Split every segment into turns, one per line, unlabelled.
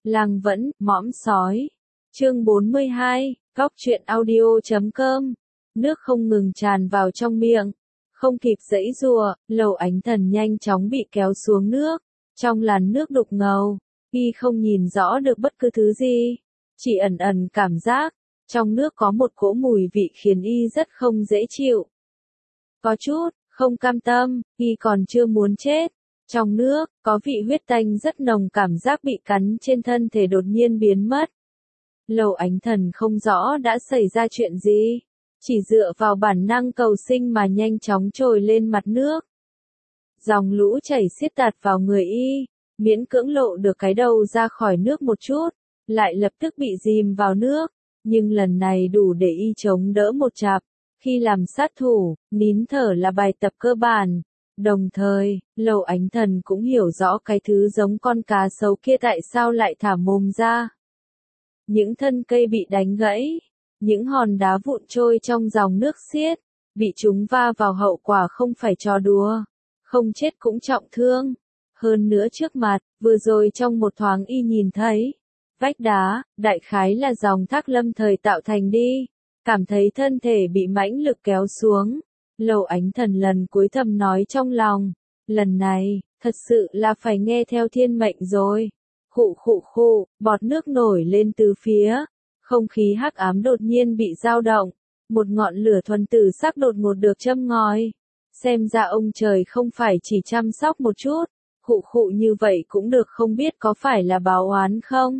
Lang vẫn, mõm sói. Chương 42, Góc truyện audio.com. Nước không ngừng tràn vào trong miệng. Không kịp giãy giụa, Lầu Ánh Thần nhanh chóng bị kéo xuống nước. Trong làn nước đục ngầu, y không nhìn rõ được bất cứ thứ gì. Chỉ ẩn ẩn cảm giác, trong nước có một cỗ mùi vị khiến y rất không dễ chịu. Có chút, không cam tâm, y còn chưa muốn chết. Trong nước, có vị huyết tanh rất nồng, cảm giác bị cắn trên thân thể đột nhiên biến mất. Lầu Ánh Thần không rõ đã xảy ra chuyện gì, chỉ dựa vào bản năng cầu sinh mà nhanh chóng trồi lên mặt nước. Dòng lũ chảy xiết tạt vào người y, miễn cưỡng lộ được cái đầu ra khỏi nước một chút, lại lập tức bị dìm vào nước, nhưng lần này đủ để y chống đỡ một chặp. Khi làm sát thủ, nín thở là bài tập cơ bản. Đồng thời, Lầu Ánh Thần cũng hiểu rõ cái thứ giống con cá sấu kia tại sao lại thả mồm ra. Những thân cây bị đánh gãy, những hòn đá vụn trôi trong dòng nước xiết, bị chúng va vào hậu quả không phải trò đùa, không chết cũng trọng thương. Hơn nữa trước mặt, vừa rồi trong một thoáng y nhìn thấy, vách đá, đại khái là dòng thác lâm thời tạo thành đi, cảm thấy thân thể bị mãnh lực kéo xuống. Lầu Ánh Thần lần cuối thầm nói trong lòng, lần này, thật sự là phải nghe theo thiên mệnh rồi. Khụ khụ khụ, bọt nước nổi lên từ phía, không khí hắc ám đột nhiên bị dao động, một ngọn lửa thuần tử sắc đột ngột được châm ngòi. Xem ra ông trời không phải chỉ chăm sóc một chút, khụ khụ như vậy cũng được, không biết có phải là báo oán không?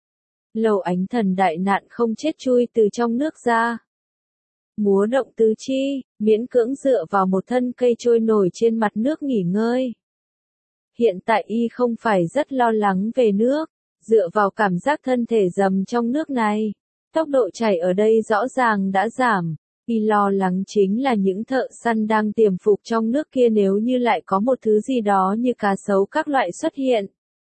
Lầu Ánh Thần đại nạn không chết chui từ trong nước ra. Múa động tứ chi, miễn cưỡng dựa vào một thân cây trôi nổi trên mặt nước nghỉ ngơi. Hiện tại y không phải rất lo lắng về nước, dựa vào cảm giác thân thể dầm trong nước này. Tốc độ chảy ở đây rõ ràng đã giảm, y lo lắng chính là những thợ săn đang tiềm phục trong nước kia nếu như lại có một thứ gì đó như cá sấu các loại xuất hiện.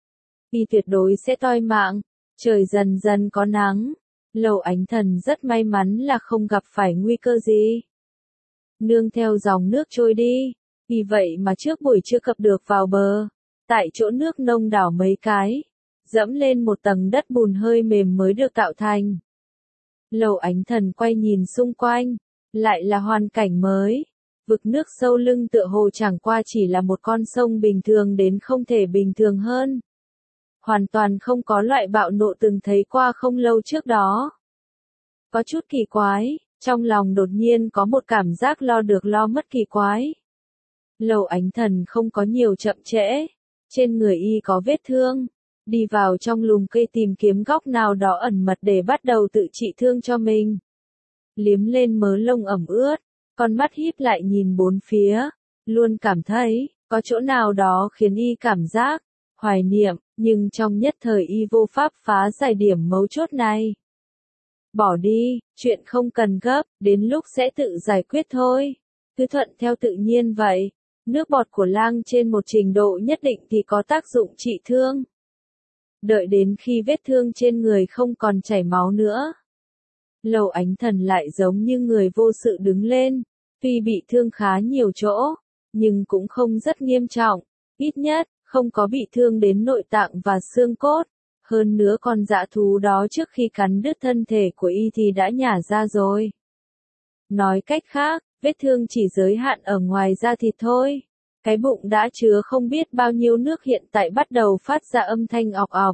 Y tuyệt đối sẽ toi mạng, trời dần dần có nắng. Lầu Ánh Thần rất may mắn là không gặp phải nguy cơ gì. Nương theo dòng nước trôi đi, vì vậy mà trước buổi chưa cập được vào bờ, tại chỗ nước nông đảo mấy cái, dẫm lên một tầng đất bùn hơi mềm mới được tạo thành. Lầu Ánh Thần quay nhìn xung quanh, lại là hoàn cảnh mới. Vực nước sâu lưng tựa hồ chẳng qua chỉ là một con sông bình thường đến không thể bình thường hơn. Hoàn toàn không có loại bạo nộ từng thấy qua không lâu trước đó. Có chút kỳ quái, trong lòng đột nhiên có một cảm giác lo được lo mất kỳ quái. Lầu Ánh Thần không có nhiều chậm trễ, trên người y có vết thương, đi vào trong lùm cây tìm kiếm góc nào đó ẩn mật để bắt đầu tự trị thương cho mình. Liếm lên mớ lông ẩm ướt, con mắt híp lại nhìn bốn phía, luôn cảm thấy, có chỗ nào đó khiến y cảm giác hoài niệm, nhưng trong nhất thời y vô pháp phá giải điểm mấu chốt này. Bỏ đi, chuyện không cần gấp, đến lúc sẽ tự giải quyết thôi. Cứ thuận theo tự nhiên vậy. Nước bọt của lang trên một trình độ nhất định thì có tác dụng trị thương. Đợi đến khi vết thương trên người không còn chảy máu nữa, Lầu Ánh Thần lại giống như người vô sự đứng lên. Tuy bị thương khá nhiều chỗ, nhưng cũng không rất nghiêm trọng, ít nhất không có bị thương đến nội tạng và xương cốt. Hơn nữa con dã thú đó trước khi cắn đứt thân thể của y thì đã nhả ra rồi. Nói cách khác, vết thương chỉ giới hạn ở ngoài da thịt thôi. Cái bụng đã chứa không biết bao nhiêu nước hiện tại bắt đầu phát ra âm thanh ọc ọc.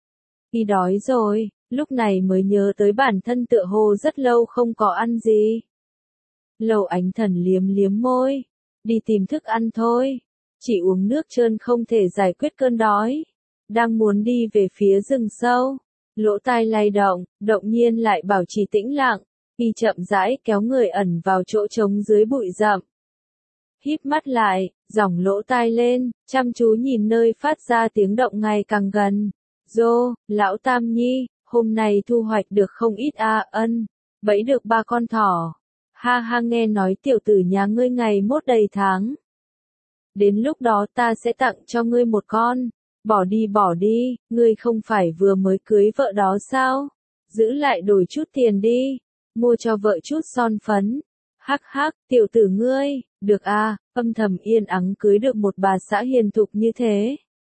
Y đói rồi, lúc này mới nhớ tới bản thân tựa hồ rất lâu không có ăn gì. Lầu Ánh Thần liếm liếm môi, đi tìm thức ăn thôi. Chỉ uống nước trơn không thể giải quyết cơn đói. Đang muốn đi về phía rừng sâu, lỗ tai lay động, đột nhiên lại bảo trì tĩnh lặng, y chậm rãi kéo người ẩn vào chỗ trống dưới bụi rậm. Híp mắt lại, giỏng lỗ tai lên, chăm chú nhìn nơi phát ra tiếng động ngày càng gần. Dô, lão Tam Nhi, hôm nay thu hoạch được không ít ân, bẫy được 3 con thỏ. Ha ha, nghe nói tiểu tử nhà ngươi ngày mốt đầy tháng. Đến lúc đó ta sẽ tặng cho ngươi một con. Bỏ đi, ngươi không phải vừa mới cưới vợ đó sao? Giữ lại đổi chút tiền đi, mua cho vợ chút son phấn. Hắc hắc, tiểu tử ngươi, được âm thầm yên ắng cưới được một bà xã hiền thục như thế.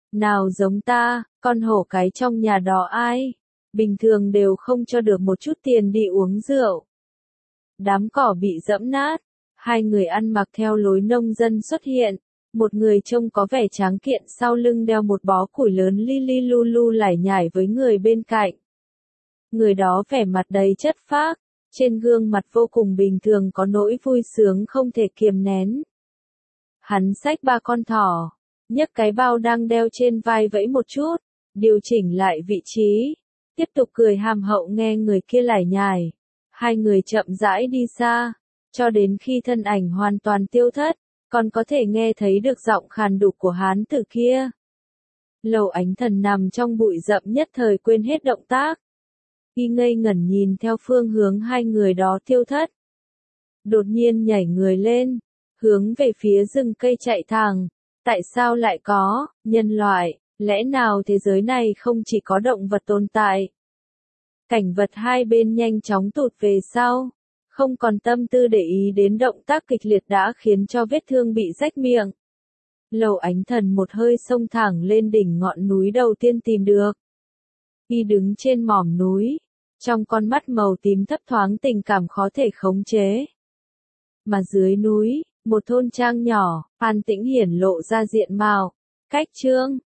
Nào giống ta, con hổ cái trong nhà đó ai? Bình thường đều không cho được một chút tiền đi uống rượu. Đám cỏ bị dẫm nát, hai người ăn mặc theo lối nông dân xuất hiện, một người trông có vẻ tráng kiện sau lưng đeo một bó củi lớn li li lu lu lải nhải với người bên cạnh. Người đó vẻ mặt đầy chất phác, trên gương mặt vô cùng bình thường có nỗi vui sướng không thể kiềm nén. Hắn xách ba con thỏ, nhấc cái bao đang đeo trên vai vẫy một chút, điều chỉnh lại vị trí, tiếp tục cười hàm hậu nghe người kia lải nhải. Hai người chậm rãi đi xa, cho đến khi thân ảnh hoàn toàn tiêu thất, còn có thể nghe thấy được giọng khàn đục của hán tử kia. Lầu Ánh Thần nằm trong bụi rậm nhất thời quên hết động tác. Y ngây ngẩn nhìn theo phương hướng hai người đó tiêu thất. Đột nhiên nhảy người lên, hướng về phía rừng cây chạy thẳng. Tại sao lại có nhân loại? Lẽ nào thế giới này không chỉ có động vật tồn tại? Cảnh vật hai bên nhanh chóng tụt về sau, không còn tâm tư để ý đến động tác kịch liệt đã khiến cho vết thương bị rách miệng. Lầu Ánh Thần một hơi xông thẳng lên đỉnh ngọn núi đầu tiên tìm được. Y đứng trên mỏm núi, trong con mắt màu tím thấp thoáng tình cảm khó thể khống chế. Mà dưới núi, một thôn trang nhỏ, an tĩnh hiển lộ ra diện mạo, cách trương,